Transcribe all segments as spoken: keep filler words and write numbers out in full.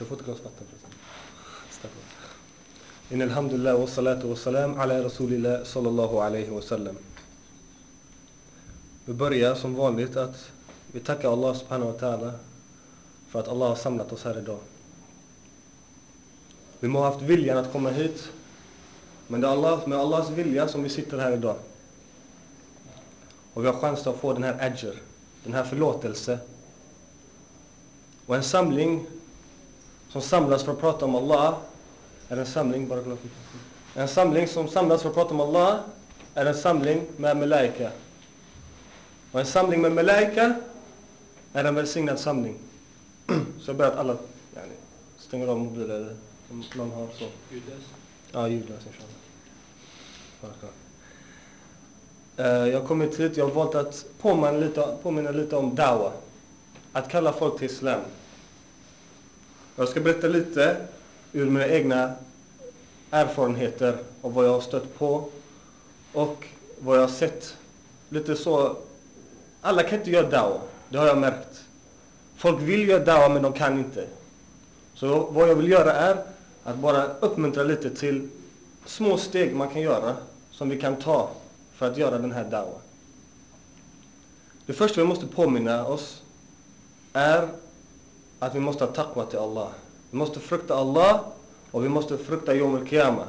Jag får inte glas vatten förresten. In alhamdulillah wa salatu wa salam ala rasulillah sallallahu alaihi wa sallam. Vi börjar som vanligt att vi tackar Allah subhanahu wa ta'ala för att Allah har samlat oss här idag. Vi må ha haft viljan att komma hit, men det är Allah, med Allahs vilja som vi sitter här idag. Och vi har chans att få den här ajr, den här förlåtelse. Och en samling som samlas för att prata om Allah är en samling, bara glad. En samling som samlas för att prata om Allah är en samling med malaika. Och en samling med malaika är en välsignad samling. Så jag ber att alla yani, stänger av mobiler om någon har så. Ljudlös? Ja, ljudlös inshallah. Jag har kommit hit, jag har valt att påminna lite, påminna lite om dawa. Att kalla folk till islam. Jag ska berätta lite ur mina egna erfarenheter och vad jag har stött på och vad jag har sett. Lite så, alla kan inte göra dawa, det har jag märkt. Folk vill göra dawa men de kan inte. Så vad jag vill göra är att bara uppmuntra lite till små steg man kan göra som vi kan ta för att göra den här dawa. Det första vi måste påminna oss är att vi måste ha taqwa till Allah. Vi måste frukta Allah och vi måste frukta Yom al-Qiyamah.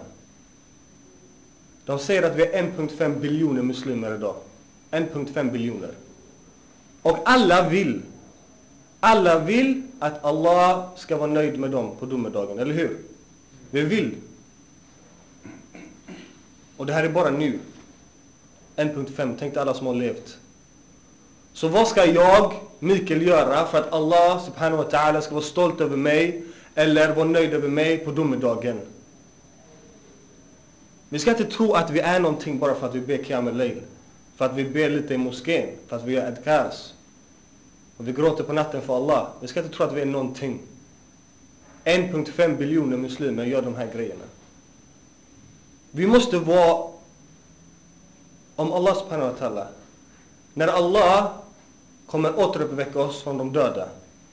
De säger att vi är en komma fem biljoner muslimer idag. en komma fem biljoner. Och alla vill Alla vill att Allah ska vara nöjd med dem på domedagen, eller hur? Vi vill. Och det här är bara nu. en komma fem, tänkte alla som har levt. Så vad ska jag, Mikael, göra för att Allah subhanahu wa ta'ala ska vara stolt över mig eller vara nöjd över mig på domedagen? Vi ska inte tro att vi är någonting bara för att vi ber Qiyam al-Layl. För att vi ber lite i moskén, för att vi gör adkars. Och vi gråter på natten för Allah. Vi ska inte tro att vi är någonting. en komma fem biljoner muslimer gör de här grejerna. Vi måste vara om Allah subhanahu wa ta'ala. När Allah kommer återuppväcka oss från de döda.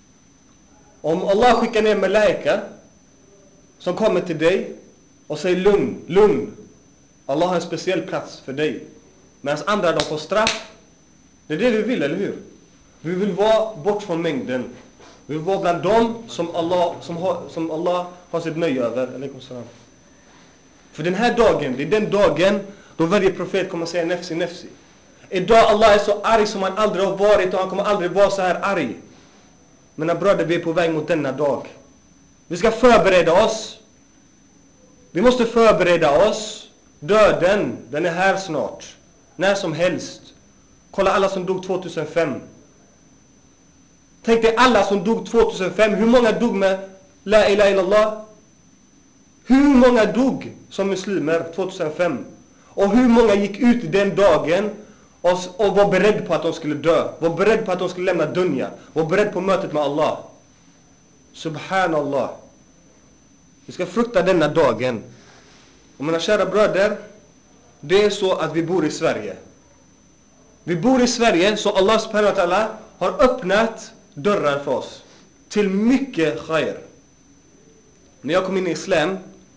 Om Allah skickar ner malaika som kommer till dig och säger lugn, lugn. Allah har en speciell plats för dig. Medan andra de får straff. Det är det vi vill, eller hur? Vi vill vara bort från mängden. Vi vill vara bland dem som Allah, som har, som Allah har sitt nöje över. Alaikum salam. För den här dagen, det är den dagen då varje profet kommer att säga nefsi, nefsi. Idag Allah är så arg som han aldrig har varit och han kommer aldrig vara så här arg. Mina bröder, vi är på väg mot denna dag. Vi ska förbereda oss. Vi måste förbereda oss. Döden, den är här snart. När som helst. Kolla alla som dog tvåtusenfem. Tänk dig alla som dog tvåtusenfem. Hur många dog med La ilaha illallah? Hur många dog som muslimer tvåtusenfem? Och hur många gick ut den dagen och, och var beredd på att de skulle dö? Var beredd på att de skulle lämna dunya? Var beredd på mötet med Allah? Subhanallah. Vi ska frukta denna dagen. Och mina kära bröder, det är så att vi bor i Sverige. Vi bor i Sverige så Allah subhanahu wa ta'ala har öppnat dörrar för oss till mycket khair. När jag kom in i islam,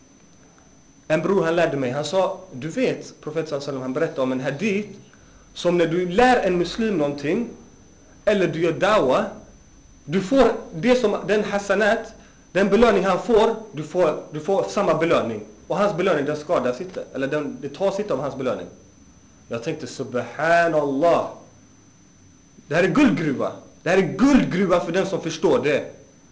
en bror han lärde mig, han sa, du vet, profet sallallahu alaihi wasallam, han berättade om en hadith som när du lär en muslim någonting eller du gör dawa, du får det som den hasanat, den belöning han får, du får, du får samma belöning. Och hans belöning, den skadas inte. Eller den, det tas inte av hans belöning. Jag tänkte, subhanallah. Det här är guldgruva. Det här är guldgruva för den som förstår det.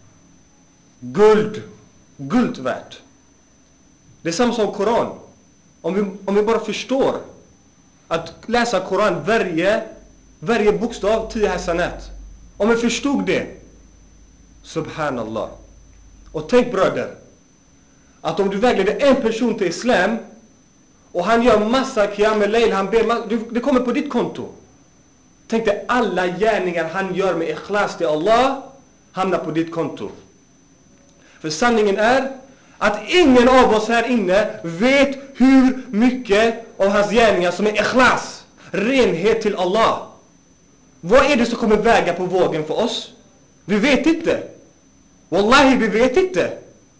Guld. Guld värt. Det är samma som Koran. Om vi, om vi bara förstår att läsa Koran, varje, varje bokstav, tio hasanat. Om vi förstod det. Subhanallah. Och tänk bröder. Att om du vägleder en person till islam och han gör massa Qiyam al-Layl, han ber, det kommer på ditt konto. Tänk dig alla gärningar han gör med ikhlas till Allah hamnar på ditt konto. För sanningen är att ingen av oss här inne vet hur mycket av hans gärningar som är ikhlas, renhet till Allah. Vad är det som kommer väga på vågen för oss? Vi vet inte. Wallahi, vi vet inte.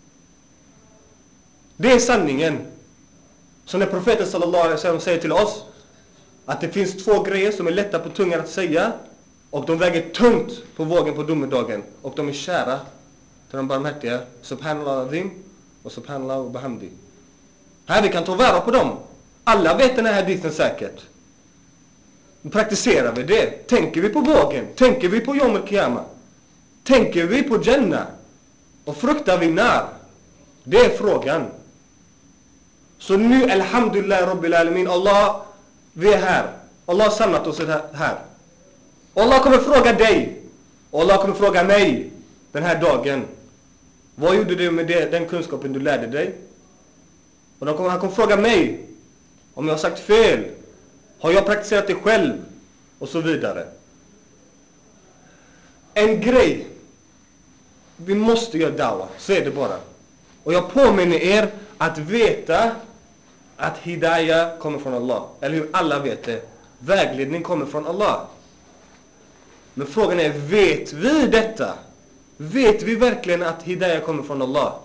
Det är sanningen. Så när profeten sallallahu alaihi wasallam säger till oss att det finns två grejer som är lätta på tungan att säga och de väger tungt på vågen på domedagen och de är kära till de barmhärtiga, subhanallah azim och subhanallah wa bihamdi. Här vi kan ta vara på dem. Alla vet den här hadithen säkert. Praktiserar vi det? Tänker vi på vågen? Tänker vi på Yom al-Qiyamah? Tänker vi på Jannah? Och fruktar vi när? Det är frågan. Så nu, alhamdulillah rabbil alamin, Allah, vi är här. Allah har samlat oss här. Allah kommer fråga dig. Och Allah kommer fråga mig den här dagen. Vad gjorde du med det, den kunskapen du lärde dig? Och då kommer, han kommer fråga mig om jag har sagt fel. Har jag praktiserat det själv? Och så vidare. En grej. Vi måste göra dawa. Så är det bara. Och jag påminner er att veta att hidayah kommer från Allah. Eller hur alla vet det. Vägledning kommer från Allah. Men frågan är, vet vi detta? Vet vi verkligen att hidayah kommer från Allah?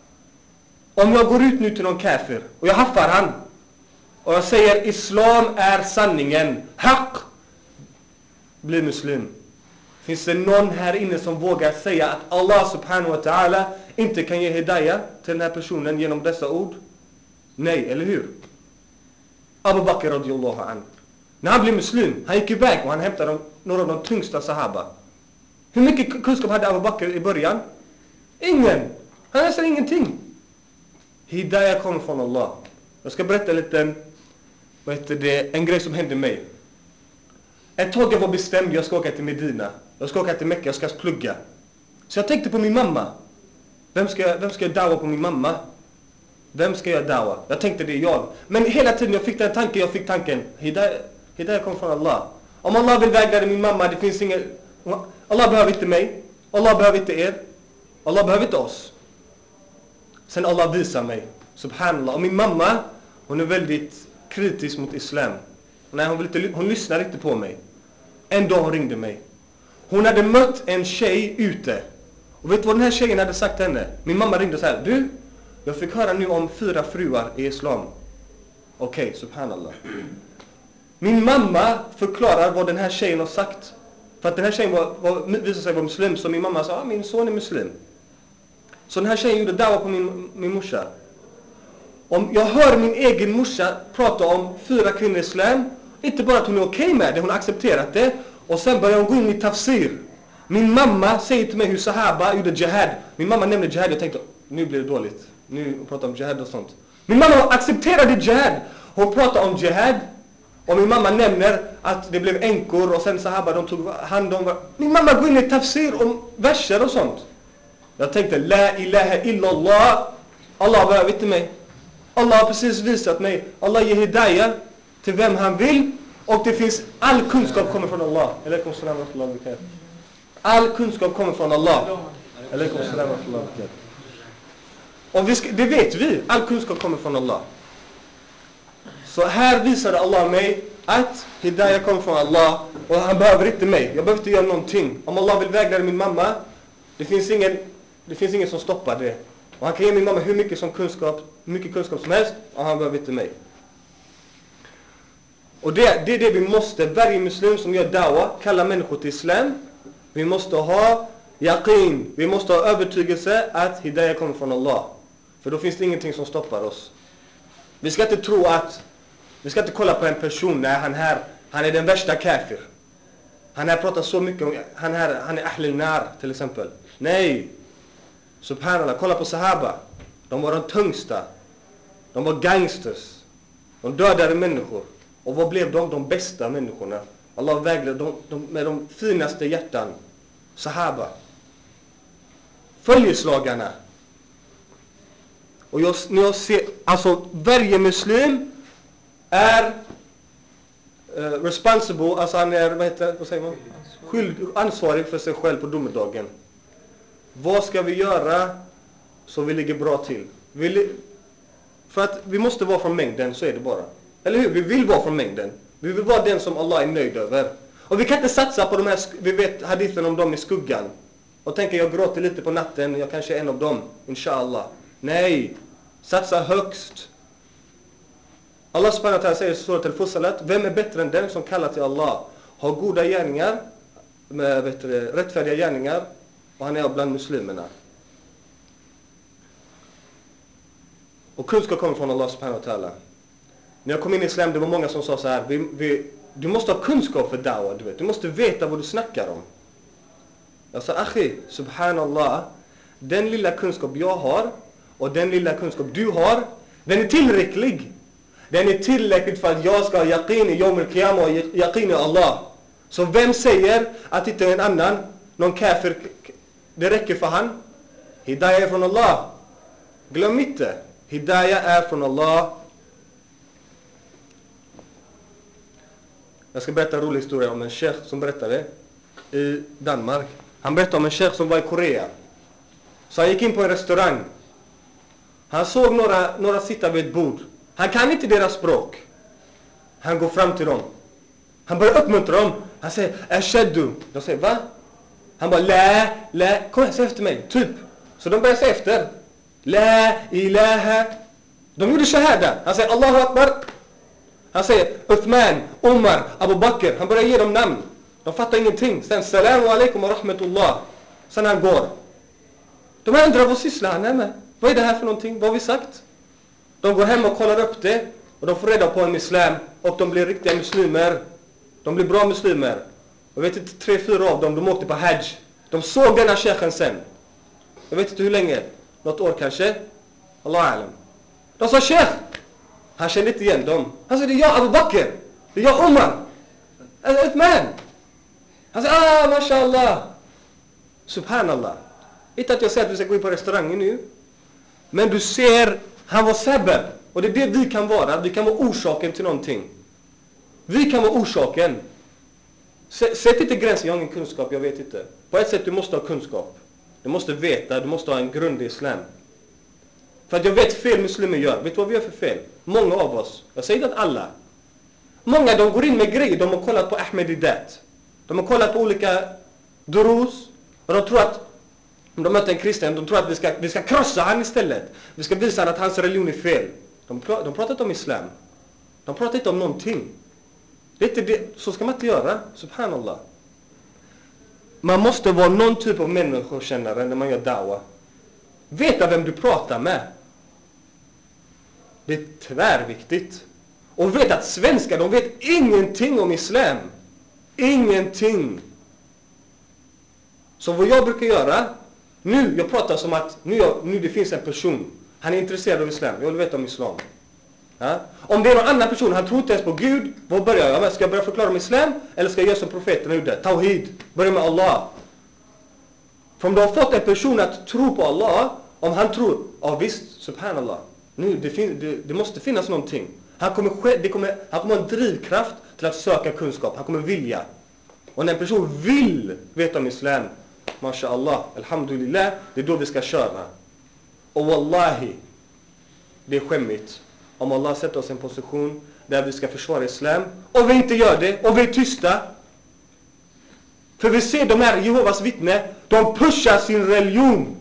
Om jag går ut nu till någon kafir och jag haffar han och jag säger islam är sanningen, haq, bli muslim. Finns det någon här inne som vågar säga att Allah subhanahu wa ta'ala inte kan ge hidayah till den här personen genom dessa ord? Nej, eller hur? Abu Bakr radiyallahu anhu. När han blev muslim, han gick iväg och han hämtade några av de tyngsta sahaba. Hur mycket kunskap hade Abu Bakr i början? Ingen. Han läser ingenting. Hidayah kommer från Allah. Jag ska berätta lite, vad heter det, en grej som hände mig. Ett tag jag var bestämd, jag ska åka till Medina. Jag ska åka till Mekka, jag ska plugga. Så jag tänkte på min mamma. Vem ska jag, vem ska jag dawa på min mamma? Vem ska jag dawa? Jag tänkte det är jag. Men hela tiden jag fick den tanken, jag fick tanken. Hidayah, hidayah kommer från Allah. Om Allah vill vägleda min mamma, det finns ingen... Allah behöver inte mig. Allah behöver inte er. Allah behöver inte oss. Sen Allah visar mig. Subhanallah. Och min mamma, hon är väldigt kritisk mot islam. Nej, hon, vill inte, hon lyssnar inte på mig. En dag hon ringde mig. Hon hade mött en tjej ute. Och vet du vad den här tjejen hade sagt till henne? Min mamma ringde så här. Du, jag fick höra nu om fyra fruar i islam. Okej, okay, subhanallah. Min mamma förklarar vad den här tjejen har sagt. För att den här tjejen var, var, visade sig vara muslim. Så min mamma sa, ah, min son är muslim. Så den här tjejen gjorde dawa på min, min morsa. Om jag hör min egen morsa prata om fyra kvinnor i islam. Inte bara att hon är okej okay med det, hon har accepterat det. Och sen börjar hon gå in i tafsir. Min mamma säger till mig hur sahaba gjorde jihad. Min mamma nämnde jihad, jag tänkte, nu blir det dåligt. Nu pratar om jihad och sånt. Min mamma accepterade jihad. Hon pratar om jihad. Och min mamma nämner att det blev änkor och sen sahaba, de tog hand om... Min mamma går in i tafsir om verser och sånt. Jag tänkte, la ilaha illallah. Allah behöver inte mig. Allah har precis visat mig. Allah ger hidayah till vem han vill. Och det finns, all kunskap kommer från Allah. Alaikum salam wa rahmatullahi wa barakatuh. All kunskap kommer från Allah. Alaikum salam wa rahmatullahi wa barakatuh. Och vi ska, det vet vi. All kunskap kommer från Allah. Så här visade Allah mig att hidayah kommer från Allah. Och han behöver inte mig. Jag behöver inte göra någonting. Om Allah vill vägleda min mamma, det finns ingen, det finns ingen som stoppar det. Och han kan ge min mamma hur mycket, som kunskap, hur mycket kunskap som helst. Och han behöver inte mig. Och det, det är det vi måste. Varje muslim som gör dawa, kallar människor till islam. Vi måste ha yaqin. Vi måste ha övertygelse att hidayah kommer från Allah. För då finns det ingenting som stoppar oss. Vi ska inte tro att, vi ska inte kolla på en person när han här, han är den värsta kafir. Han här pratar så mycket om, han här, han är ahlil nar till exempel. Nej. Subhanallah, kolla på sahaba. De var de tyngsta. De var gangsters. De dödade människor. Och vad blev de? De bästa människorna. Allah vägledde dem de, med de finaste hjärtan. Sahaba. Följeslagarna. Och jag, när jag ser, alltså varje muslim är uh, responsible, alltså han är, vad heter, vad säger man? Skyld, ansvarig för sig själv på domedagen. Vad ska vi göra så vi ligger bra till? Vi, för att vi måste vara från mängden, så är det bara. Eller hur? Vi vill vara från mängden. Vi vill vara den som Allah är nöjd över. Och vi kan inte satsa på de här, vi vet hadithen om dem i skuggan. och tänker jag gråter lite på natten, jag kanske är en av dem, inshallah. Nej, satsa högst. Allah subhanahu wa ta'ala säger i surat al-Fussilat, vem är bättre än den som kallar till Allah, har goda gärningar, med vet du, rättfärdiga gärningar, och han är bland muslimerna. Och kunskap kommer från Allah subhanahu wa ta'ala. När jag kom in i islam, det var många som sa så här, vi, vi, du måste ha kunskap för da'wah, du vet. Du måste veta vad du snackar om. Jag sa, akhi, subhanallah, den lilla kunskap jag har och den lilla kunskap du har, den är tillräcklig. Den är tillräckligt för att jag ska ha yaqin i Yawm al-Qiyamah och yaqin i Allah. Så vem säger att inte en annan, någon kafir, det räcker för han? Hidayah är från Allah. Glöm inte, Hidayah är från Allah. Jag ska berätta en rolig historia om en sheikh som berättade i Danmark. Han berättade om en sheikh som var i Korea. Så han gick in på en restaurang. Han såg några, några sitta vid ett bord. Han kan inte deras språk. Han går fram till dem. Han börjar uppmuntra dem. Han säger, ashaddu. De säger, va? Han bara, la, la. Kom här, säg efter mig. Typ. Så de börjar säga efter. La, ilaha. De gjorde shahada. Han säger, Allahu akbar. Han säger, Uthman, Omar, Abu Bakr. Han börjar ge dem namn. De fattar ingenting. Sen, salamu alaikum wa rahmatullah. Sen han går. De undrar, vad sysslar han här med? Vad är det här för någonting? Vad har vi sagt? De går hem och kollar upp det. Och de får reda på en islam. Och de blir riktiga muslimer. De blir bra muslimer. Jag vet inte, tre, fyra av dem, de åkte på hajj. De såg denna sheikhen sen. Jag vet inte hur länge. Något år kanske. Allah alam. De sa, sheikh. Han kände inte igen dem. Han sa, det är jag Abu Bakr. Det är jag Omar. Uthman. Han sa, ah, mashallah. Subhanallah. Inte att jag säger att vi ska gå in på restaurangen nu. Men du ser, han var sabab. Och det är det vi kan vara. Vi kan vara orsaken till någonting. Vi kan vara orsaken. Sätt inte gränsen, jag har ingen kunskap, jag vet inte. På ett sätt, du måste ha kunskap. Du måste veta, du måste ha en grund i islam. För att jag vet fel muslimer gör. Vet du vad vi gör för fel? Många av oss. Jag säger inte att alla. Många, de går in med grejer. De har kollat på Ahmedidat. De har kollat på olika durus. Och de tror att, om de möter en kristen, de tror att vi ska, vi ska krossa han istället. Vi ska visa att hans religion är fel. De, de pratar inte om islam. De pratar inte om någonting. Det är inte det. Så ska man inte göra. Subhanallah. Man måste vara någon typ av människokännare när man gör da'wah. Veta vem du pratar med. Det är tvärviktigt. Och vet att svenskar, de vet ingenting om islam. Ingenting. Så vad jag brukar göra, nu, jag pratar som att nu, jag, nu det finns en person. Han är intresserad av islam. Jag vill veta om islam. Ja? Om det är någon annan person, han tror inte ens på Gud. Vad börjar jag med? Ska jag börja förklara om islam? Eller ska jag göra som profeten gjorde? Tawhid. Börja med Allah. För om du har fått en person att tro på Allah, om han tror, ja visst, subhanallah. Nu, det, fin- det, det måste finnas någonting. Han kommer, det kommer, han kommer ha en drivkraft till att söka kunskap. Han kommer vilja. Och när en person vill veta om islam, mashallah, alhamdulillah, det är då vi ska köra. Och wallahi, det är skämmigt om Allah sätter oss i en position där vi ska försvara islam och vi inte gör det och vi är tysta. För vi ser de här Jehovas vittnen, de pushar sin religion.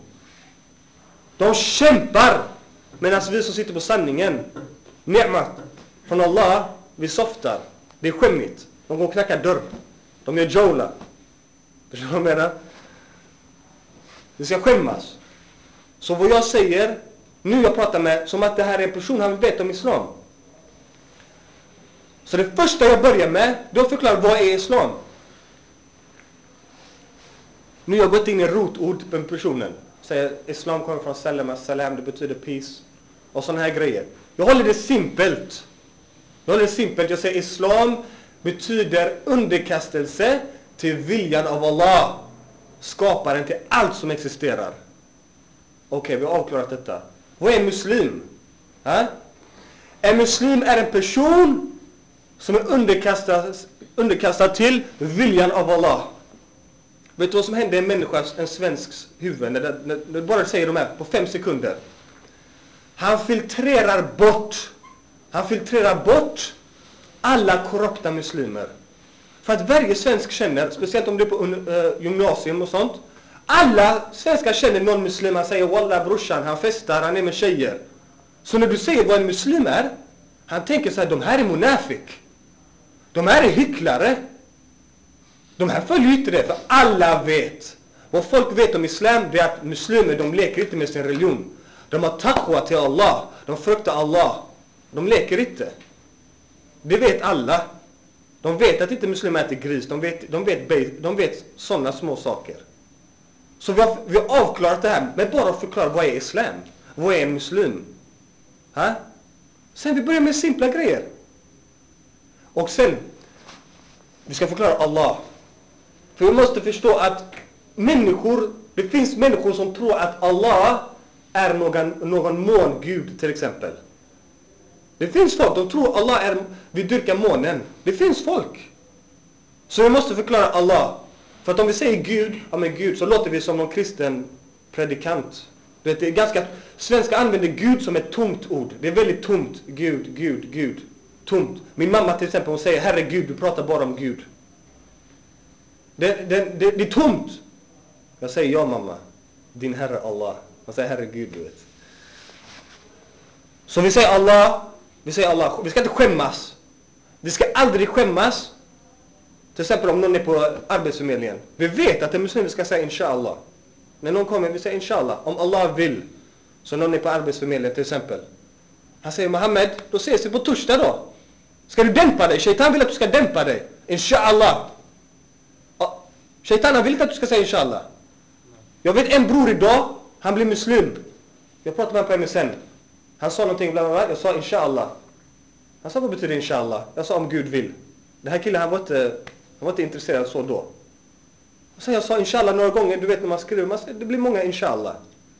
De kämpar medan vi som sitter på sanningen, ni'mat från Allah, vi softar. Det är skämmigt. De går och knackar dörr. De gör jola. Förstår du vad jag menar? Vi ska skämmas. Så vad jag säger, nu jag pratar med, som att det här är en person, han vill veta om islam. Så det första jag börjar med, då förklarar vad är islam. Nu har jag gått in i rotord på personen. Säger islam kommer från salam, salam, det betyder peace. Och sådana här grejer. Jag håller det simpelt. Jag håller det simpelt. Jag säger islam betyder underkastelse till viljan av Allah. Skaparen till allt som existerar. Okej, vi har avklarat detta. Vad är en muslim? Ha? En muslim är en person som är underkastad, underkastad till viljan av Allah. Vet du vad som händer i en människas, en svensks huvud när det, när det bara säger de här på fem sekunder? Han filtrerar bort han filtrerar bort alla korrupta muslimer. För att varje svensk känner, speciellt om det är på uh, gymnasium och sånt, Alla svenskar känner någon muslim. Han säger wallah brorsan, han festar, han är med tjejer. Så när du säger vad en muslim är, han tänker så här, de här är munafik. De här är hycklare. De här följer inte det, för alla vet. Vad folk vet om islam, det är att muslimer, de leker inte med sin religion. De har taqwa till Allah. De fruktar Allah. De leker inte. Det vet alla. De vet att inte muslimer äter gris. De vet, de vet, de vet sådana små saker. Så vi har, vi har avklarat det här med bara att förklara vad är islam. Vad är en muslim? Ha? Sen vi börjar med simpla grejer. Och sen, vi ska förklara Allah. För vi måste förstå att människor, det finns människor som tror att Allah är någon, någon mångud till exempel. Det finns folk, de tror Allah är, vi dyrkar månen. Det finns folk. Så vi måste förklara Allah. För att om vi säger Gud, ja men Gud, så låter vi som någon kristen predikant. Det är ganska, svenska använder Gud som ett tomt ord. Det är väldigt tomt. Gud, Gud, Gud. Tomt. Min mamma till exempel, hon säger herregud, du pratar bara om Gud. Det, det, det, det är tomt. Jag säger ja mamma. Din herre Allah. Jag säger herregud, du vet. Så vi säger Allah. Vi säger Allah. Vi ska inte skämmas. Vi ska aldrig skämmas. Till exempel om någon är på arbetsförmedlingen. Vi vet att en muslim ska säga inshallah. När någon kommer, vi säger inshallah. Om Allah vill. Så någon är på arbetsförmedlingen till exempel. Han säger Mohammed, då ses vi på torsdag då. Ska du dämpa dig? Shaitan vill att du ska dämpa dig. Inshallah. Shaitan vill inte att du ska säga inshallah. Jag vet en bror idag, han blir muslim. Jag pratade med honom på M S N. Han sa någonting bland annat, jag sa inshallah. Han sa vad betyder inshallah? Jag sa om Gud vill. Den här killen, han var inte, han var inte intresserad så då. Och sen jag sa inshallah några gånger, du vet när man skriver, man, det blir många inshallah.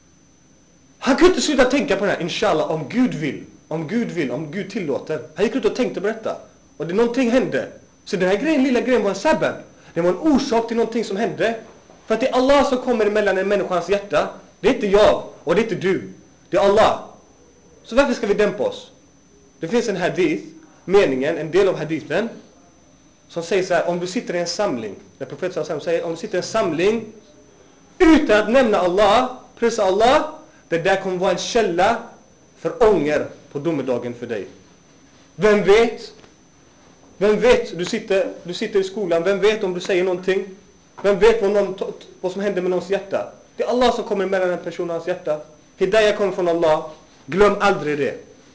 Han kunde inte sluta tänka på det här, inshallah, om Gud vill. Om Gud vill, om Gud tillåter. Han gick ut och tänkte på detta. Och det någonting hände. Så den här grejen, lilla grejen var en sabab. Det var en orsak till någonting som hände. För att det är Allah som kommer emellan en människans hjärta. Det är inte jag och det är inte du. Det är Allah. Så varför ska vi dämpa oss? Det finns en hadith, meningen, en del av hadithen, som säger så här, om du sitter i en samling, när profeten sallallahu säger, om du sitter i en samling utan att nämna Allah, prisa Allah, det där kommer vara en källa för ånger på domedagen för dig. Vem vet? Vem vet? Du sitter, du sitter i skolan, vem vet om du säger någonting? Vem vet vad, någon, vad som händer med någons hjärta? Det är Allah som kommer mellan en person och hans hjärta. Hidayah kommer från Allah. Glöm aldrig det.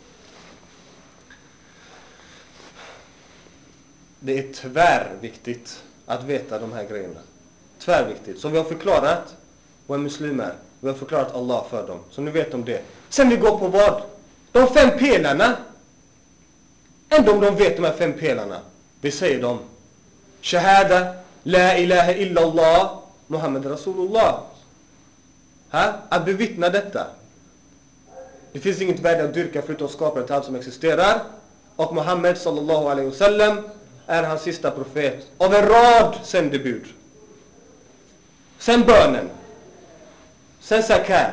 Det är tvärviktigt att veta de här grejerna. Tvärviktigt. Så vi har förklarat vad en muslim är. Vi har förklarat Allah för dem. Så nu vet om det. Sen vi går på vad? De fem pelarna. Ändå om de vet de här fem pelarna. Vi säger dem. Shahada, la ilaha illallah, Muhammad Rasulullah. Ha? Att bevittna detta. Det finns inget värde att dyrka förutom skaparen till allt som existerar. Och Muhammed sallallahu alaihi wasallam är hans sista profet. Av en rad sändebud. Sen bönen. Sen zakat.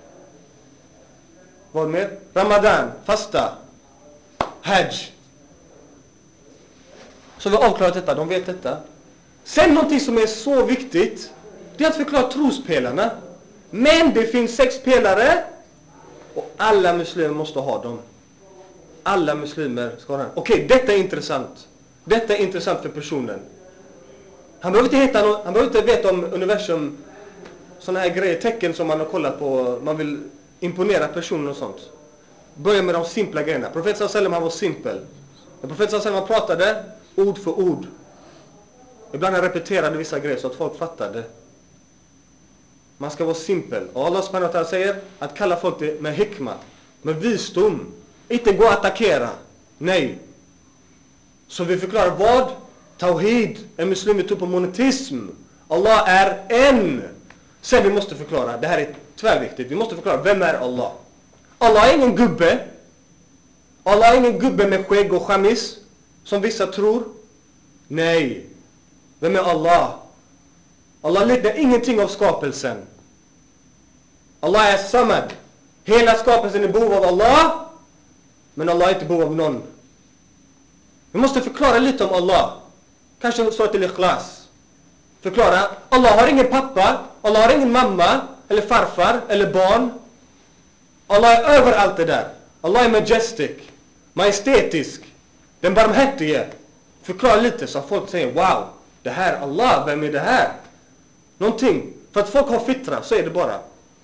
Vad mer? Ramadan, fasta. Hajj. Så vi har avklarat detta, de vet detta. Sen någonting som är så viktigt, det är att förklara trospelarna. Men det finns sex pelare och alla muslimer måste ha dem. Alla muslimer ska ha dem. Okej, detta är intressant. Detta är intressant för personen. Han behöver inte, heta, han behöver inte veta om universum, sådana här grejer, tecken som man har kollat på. Man vill imponera personen och sånt. Börja med de simpla grejerna. Profeten sallallahu alaihi wasallam, han var simpel. När profeten sallallahu alaihi wasallam pratade ord för ord. Ibland han repeterade vissa grejer så att folk fattade. Man ska vara simpel. Och Allah subhanahu wa ta'ala säger att kalla folk det med hikma, med visdom. Inte gå att attackera. Nej. Så vi förklarar vad? Tawhid. En muslim tror på monotism. Allah är en. Sen vi måste förklara. Det här är tvärviktigt. Vi måste förklara. Vem är Allah? Allah är ingen gubbe. Allah är ingen gubbe med skägg och chamis. Som vissa tror. Nej. Vem är Allah? Allah liknar ingenting av skapelsen. Allah är samad. Hela skapelsen är behov av Allah. Men Allah är inte behov av någon. Vi måste förklara lite om Allah. Kanske så till ikhlas. förklara, Allah har ingen pappa, Allah har ingen mamma, eller farfar, eller barn. Allah är över allt det där. Allah är majestic, majestätisk, den barmhärtige. Förklara lite så att folk säger, wow, det här, Allah, vem är det här? Någonting. För att folk har fitra, så är det bara.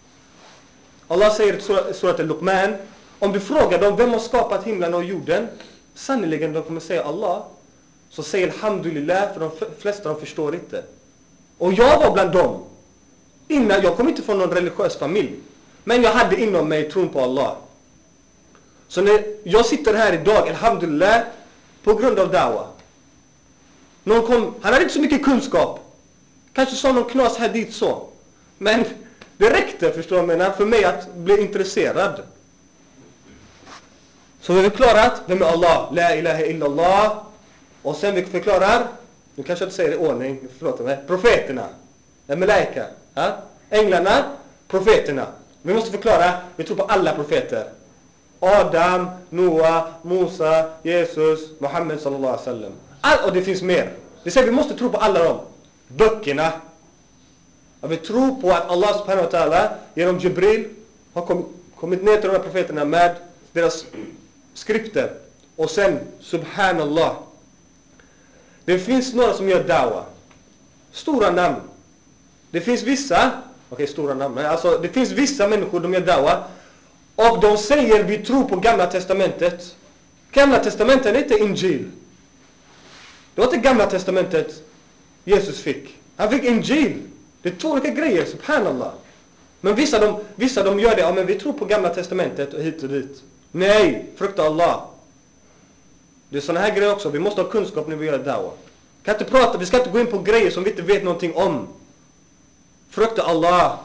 Allah säger i surat al-Luqman, om du frågar dem, vem har skapat himlen och jorden? Sannoliken de kommer säga Allah. Så säger alhamdulillah, för de flesta de förstår inte. Och jag var bland dem. Innan, jag kom inte från någon religiös familj. Men jag hade inom mig tron på Allah. Så när jag sitter här idag, alhamdulillah, på grund av da'wah. Någon kom, han hade inte så mycket kunskap. Kanske sa någon knas här dit så. Men det räckte, förstår jag menar, för mig att bli intresserad. Så vi har förklarat, vem är Allah? La ilaha illallah. Och sen vi förklarar, nu kanske jag inte säger det i ordning, förlåt mig, profeterna. Malaika. Ja? Änglarna, profeterna. Vi måste förklara, vi tror på alla profeter. Adam, Noah, Musa, Jesus, Muhammed sallallahu alaihi wasallam. All, och det finns mer. Det säger vi måste tro på alla dem. Böckerna. Och vi tror på att Allah subhanahu wa ta'ala genom Jibril har kommit, kommit ner till de här profeterna med deras skrifter. Och sen, subhanallah. Det finns några som gör da'wah. Stora namn. Det finns vissa, okej okay, stora namn, men alltså det finns vissa människor som gör da'wah. Och de säger vi tror på gamla testamentet. Gamla testamentet är inte Injil. Det var inte gamla testamentet Jesus fick. Han fick Injil. Det är två olika grejer, subhanallah. Men vissa de, vissa de gör det, ja men vi tror på gamla testamentet och hit och dit. Nej, frukta Allah. Det är sådana här grejer också. Vi måste ha kunskap när vi gör da'wah. Kan inte prata, vi ska inte gå in på grejer som vi inte vet någonting om. Frukta Allah.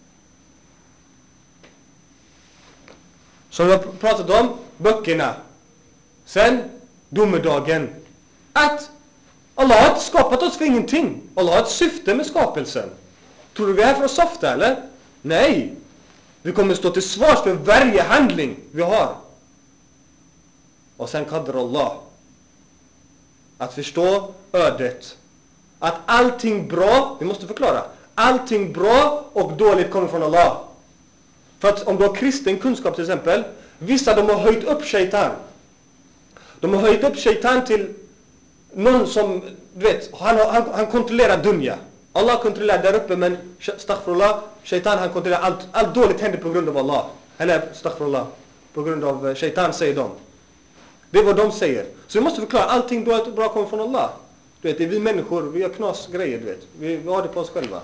Som vi har pratat om, böckerna. Sen, domedagen. Att Allah har inte skapat oss för ingenting. Allah har ett syfte med skapelsen. Tror du vi är här för att softa eller? Nej. Vi kommer stå till svars för varje handling vi har. Och sen qadr Allah. Att förstå ödet. Att allting bra, vi måste förklara. Allting bra och dåligt kommer från Allah. För att om du har kristen kunskap till exempel. Vissa de har höjt upp shaitan. De har höjt upp shaitan till någon som, du vet, han, han, han kontrollerar dunya. Allah kontrollerar där uppe, men astaghfirullah, shaitan han kontrollerar allt, allt dåligt händer på grund av Allah. Eller astaghfirullah, på grund av shaitan säger de. Det är vad de säger. Så vi måste förklara, allting bra, bra kommer från Allah. Du vet, det är vi människor, vi gör knas grejer, du vet. Vi, vi har det på oss själva.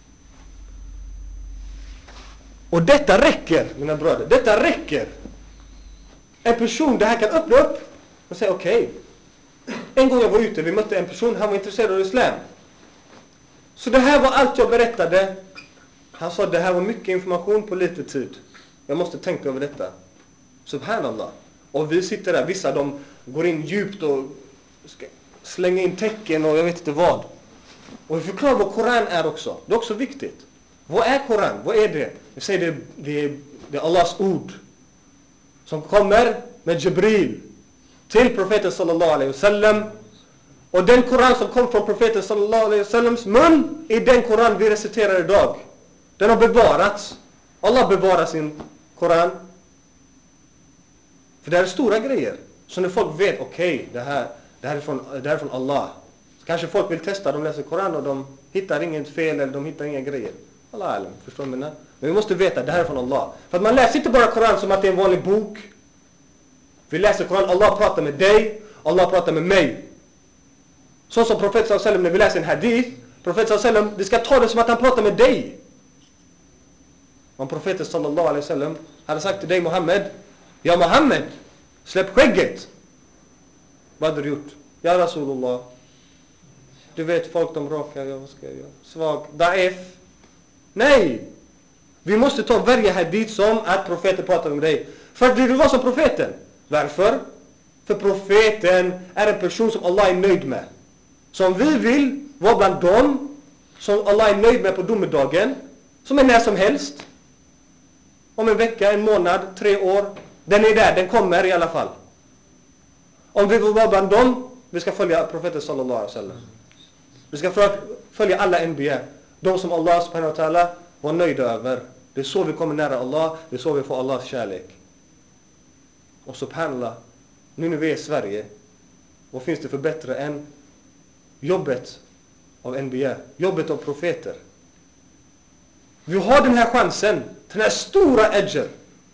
Och detta räcker, mina bröder, detta räcker. En person, det här kan öppna upp och säga okej. Okay. En gång jag var ute, vi mötte en person, han var intresserad av islam. Så det här var allt jag berättade. Han sa, det här var mycket information på lite tid. Jag måste tänka över detta. Subhanallah. Och vi sitter där, vissa de går in djupt och ska slänga in tecken och jag vet inte vad. Och vi förklarar vad Koran är också. Det är också viktigt. Vad är Koran? Vad är det? Vi säger det, det, är, det är Allahs ord. Som kommer med Jibril till profeten sallallahu alaihi wasallam. Och den Koran som kom från profeten sallallahu alaihi wasallams mun är den Koran vi reciterar idag. Den har bevarats. Allah bevarar sin Koran. För det här är stora grejer. Så när folk vet, okej, okay, det, här, det, här är från, det här är från Allah. Så kanske folk vill testa, de läser Koran och de hittar inget fel eller de hittar inga grejer. Allah alam, förstår du? Men vi måste veta, det här är från Allah. För att man läser inte bara Koran som att det är en vanlig bok. Vi läser Koran, Allah pratar med dig, Allah pratar med mig. Så som profeten sallallahu alaihi wasallam, när vi läser en hadith, profeten sallallahu alaihi wasallam, vi ska ta det som att han pratar med dig. Om profeten sallallahu alaihi wasallam hade sagt till dig Muhammed, ja Muhammed, släpp skägget. Vad hade du gjort? Ja Rasulullah. Du vet folk de rakar, ja vad ska jag göra? Svag, da'if. Nej. Vi måste ta varje hadith som att profeten pratar med dig. För att vi vill vara som profeten. Varför? För profeten är en person som Allah är nöjd med. Som vi vill vara bland dem som Allah är nöjd med på domedagen. Som är när som helst. Om en vecka, en månad, tre år. Den är där, den kommer i alla fall. Om vi vill vara bland dem, vi ska följa profeten sallallahu alaihi wasallam. Vi ska följa alla anbiya. De som Allah subhanahu wa ta'ala var nöjd över. Det är så vi kommer nära Allah. Det är så vi får Allahs kärlek. Och subhanallah, nu när vi är i Sverige, vad finns det för bättre än jobbet av anbiya, jobbet av profeter? Vi har den här chansen, den här stora ajr.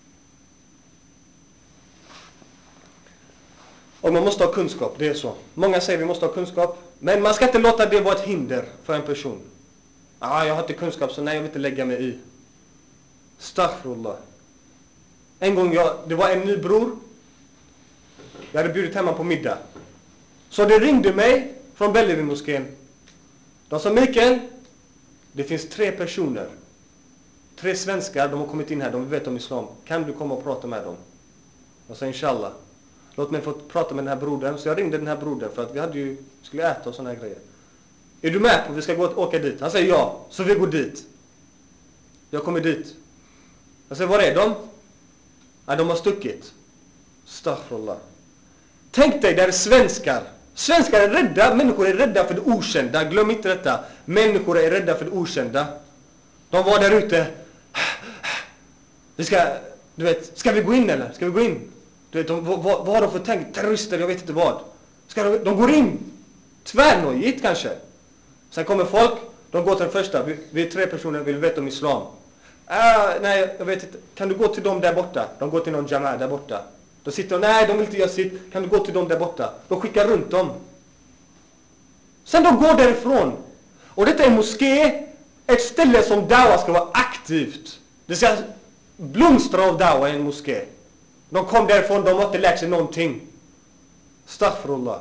Och man måste ha kunskap, det är så. Många säger vi måste ha kunskap, men man ska inte låta det vara ett hinder för en person. Ah, jag har inte kunskap, så nej, jag vill inte lägga mig i. Astaghfirullah. En gång, jag, det var en ny bror. Jag hade bjudit hemma på middag. Så det ringde mig från Bellevue-moskén. De sa, Mikael, det finns tre personer. Tre svenskar, de har kommit in här, de vet om islam. Kan du komma och prata med dem? Jag sa, inshallah. Låt mig få prata med den här brodern. Så jag ringde den här brodern för att vi hade ju, skulle äta och såna här grejer. Är du med på att vi ska gå och åka dit? Han säger ja, så vi går dit. Jag kommer dit. Jag säger, var är de? Ja, de har stuckit. Astaghfirullah. Tänk dig, där är svenskar. Svenskar är rädda, människor är rädda för det okända. Glöm inte detta. Människor är rädda för det okända. De var där ute. Vi ska, du vet, ska vi gå in eller? Ska vi gå in? Du vet, de, vad, vad har de för tänk? Terrorister, jag vet inte vad. Ska de, de går in. Tvärnojigt kanske. Sen kommer folk, de går till den första. Vi, vi är tre personer, vi vet om islam. Ah, nej, jag vet inte. Kan du gå till dem där borta? De går till någon jama'a där borta. Då sitter de, nej, de vill inte göra sitt. Kan du gå till dem där borta? De skickar runt dem. Sen de går därifrån. Och detta är en moské. Ett ställe som dawa ska vara aktivt. Det ska blomstra av dawa i en moské. De kom därifrån, de har inte lärt sig någonting. Astaghfirullah.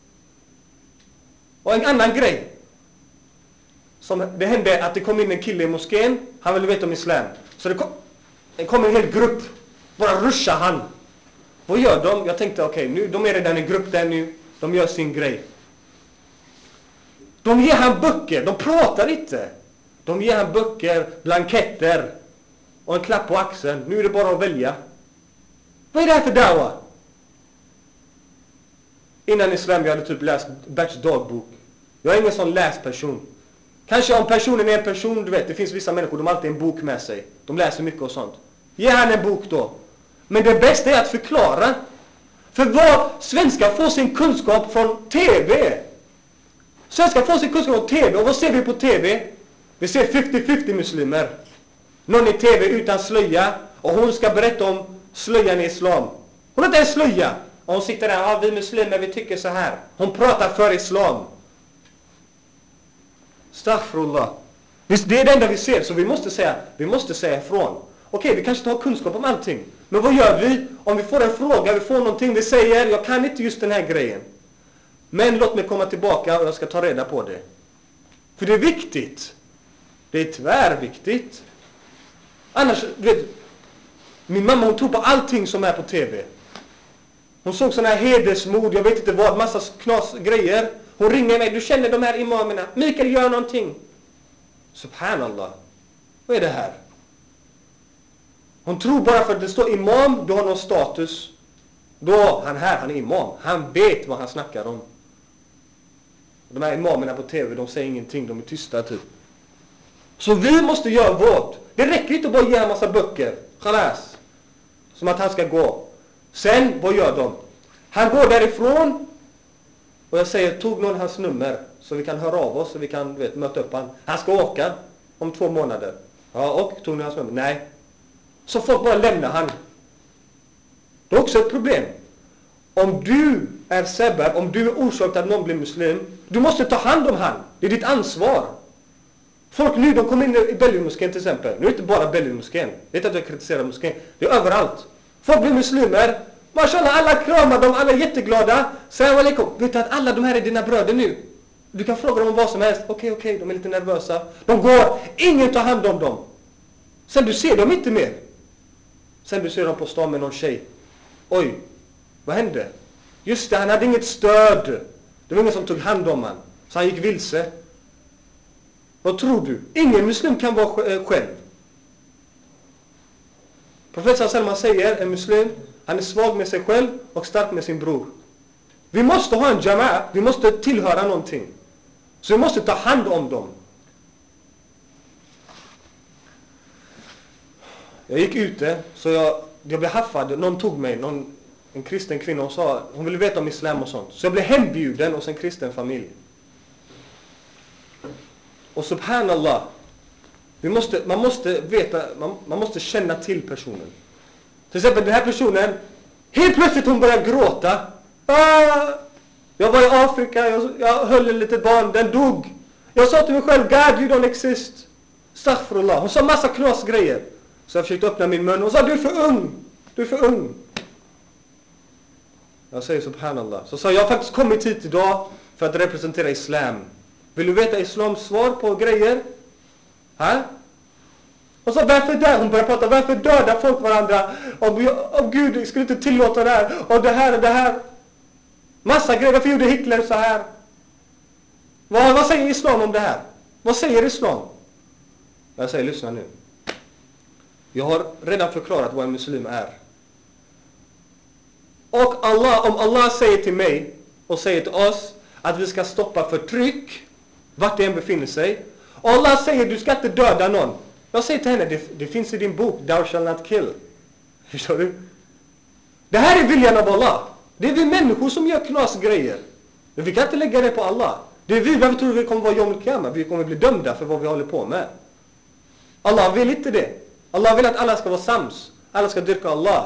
Och en annan grej. Som det hände att det kom in en kille i moskén. Han ville veta om islam. Så det kom, det kom en hel grupp. Bara ruscha han. Vad gör de? Jag tänkte okej, okay, nu de är redan en grupp där nu. De gör sin grej. De ger han böcker. De pratar inte. De ger han böcker, blanketter och en klapp på axeln. Nu är det bara att välja. Vad är det här för dawa? Innan islam jag hade typ läst Berts dagbok. Jag är ingen sån läsperson. Kanske om personen är en person, du vet, det finns vissa människor, de har alltid en bok med sig. De läser mycket och sånt. Ge han en bok då. Men det bästa är att förklara. För vad svenskar får sin kunskap från tv. Svenskar får sin kunskap från tv. Och vad ser vi på tv? Vi ser femtio femtio muslimer. Någon i tv utan slöja. Och hon ska berätta om slöjan i islam. Hon har inte en slöja. Och hon sitter där, ja, vi muslimer, vi tycker så här. Hon pratar för islam. Astaghfirullah. Det är det enda vi ser, så vi måste säga, vi måste säga ifrån. Okej, vi kanske inte har kunskap om allting. Men vad gör vi? Om vi får en fråga, vi får någonting, vi säger, jag kan inte just den här grejen. Men låt mig komma tillbaka och jag ska ta reda på det. För det är viktigt. Det är tvärviktigt. Annars, du vet, min mamma hon tror på allting som är på tv. Hon såg sådana här hedersmord, jag vet inte vad, massa knas grejer. Hon ringer mig, du känner de här imamerna. Mikael, gör någonting. Subhanallah. Vad är det här? Hon tror bara för att det står imam, då har någon status. Då, han här, han är imam. Han vet vad han snackar om. De här imamerna på tv, de säger ingenting, de är tysta typ. Så vi måste göra vårt. Det räcker inte att bara ge en massa böcker. Khalas. Som att han ska gå. Sen, vad gör de? Han går därifrån. Och jag säger, tog någon hans nummer. Så vi kan höra av oss, så vi kan vet, möta upp han. Han ska åka om två månader. Ja, och tog någon hans nummer? Nej. Så folk bara lämnar han. Det är också ett problem. Om du är sebab, om du är orsak att någon blir muslim, du måste ta hand om han. Det är ditt ansvar. Folk nu, de kommer in i Bellevue-moskén till exempel. Nu är det inte bara Bellevue-moskén. Det är inte att jag kritiserar moskén. Det är överallt. Folk blir muslimer. Mashallah, alla kramar dem, alla är jätteglada. Salam alaikum. Vet du att alla de här är dina bröder nu? Du kan fråga dem om vad som helst. Okej, okay, okej, okay, de är lite nervösa. De går, ingen tar hand om dem. Sen du ser dem inte mer. Sen du ser dem på stan med någon tjej. Oj, vad hände? Just det, han hade inget stöd. Det var ingen som tog hand om han. Så han gick vilse. Vad tror du? Ingen muslim kan vara själv. Professor Salman säger, en muslim, han är svag med sig själv och stark med sin bror. Vi måste ha en jama'a, vi måste tillhöra någonting. Så vi måste ta hand om dem. Jag gick ute, så jag, jag blev haffad. Någon tog mig, någon, en kristen kvinna, och sa, hon ville veta om islam och sånt. Så jag blev hembjuden hos en kristen familj. Och subhanallah, vi måste, man måste veta, man, man måste känna till personen. Till exempel den här personen, helt plötsligt hon börjar gråta. Ah, jag var i Afrika, jag, jag höll en litet barn, den dog. Jag sa till mig själv, God, you don't exist. Astaghfirullah. Hon sa massa knas grejer. Så jag försökte öppna min mun och sa, du är för ung. Du är för ung. Jag säger subhanallah. Så sa jag, har faktiskt kommit hit idag för att representera islam. Vill du veta islams svar på grejer? Ha? Och så varför där? Hon börjar prata, varför dödar folk varandra? Om, om Gud skulle inte tillåta det här. Och det här och det här. Massa grejer, varför gjorde Hitler så här? Vad, vad säger islam om det här? Vad säger islam? Jag säger, lyssna nu. Jag har redan förklarat vad en muslim är. Och Allah, om Allah säger till mig och säger till oss att vi ska stoppa förtryck vart det än befinner sig. Och Allah säger, du ska inte döda någon. Jag säger till henne, det, det finns i din bok, Thou shall not kill. Förstår du? Det här är viljan av Allah. Det är vi människor som gör knasgrejer. Men vi kan inte lägga det på Allah. Det är vi, varför tror vi kommer vara Yom al-Qiyamah? Vi kommer bli dömda för vad vi håller på med. Allah vill inte det. Allah vill att alla ska vara sams. Alla ska dyrka Allah.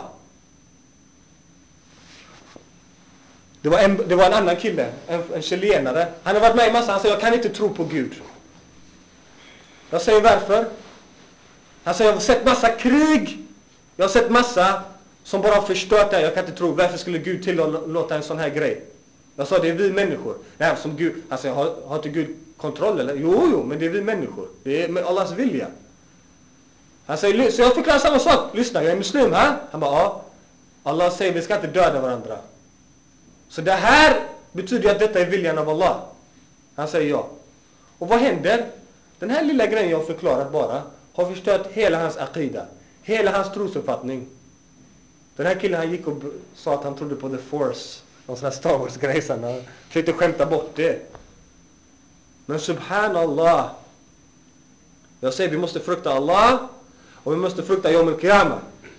Det var en, det var en annan kille, en, en chilenare. Han har varit med i massa, han säger, jag kan inte tro på Gud. Jag säger, varför? Han säger, jag har sett massa krig. Jag har sett massa som bara har förstört det. Jag kan inte tro, varför skulle Gud tillåta en sån här grej? Jag sa, det är vi människor. Nej, som Gud, han säger, har, har inte Gud kontroll eller? Jo, jo, men det är vi människor. Det är med Allahs vilja. Han säger, så jag förklarar samma sak. Lyssna, jag är muslim här. Han bara, ja. Allah säger, vi ska inte döda varandra. Så det här betyder att detta är viljan av Allah. Han säger ja. Och vad händer? Den här lilla grejen jag har förklarat bara har förstört hela hans aqida. Hela hans trosuppfattning. Den här killen, han gick och sa att han trodde på the force. Någon sån här Star Wars-grej. Han försökte skämta bort det. Men subhanallah. Jag säger, vi måste frukta Allah. Och vi måste frukta Yom al-Qiyamah.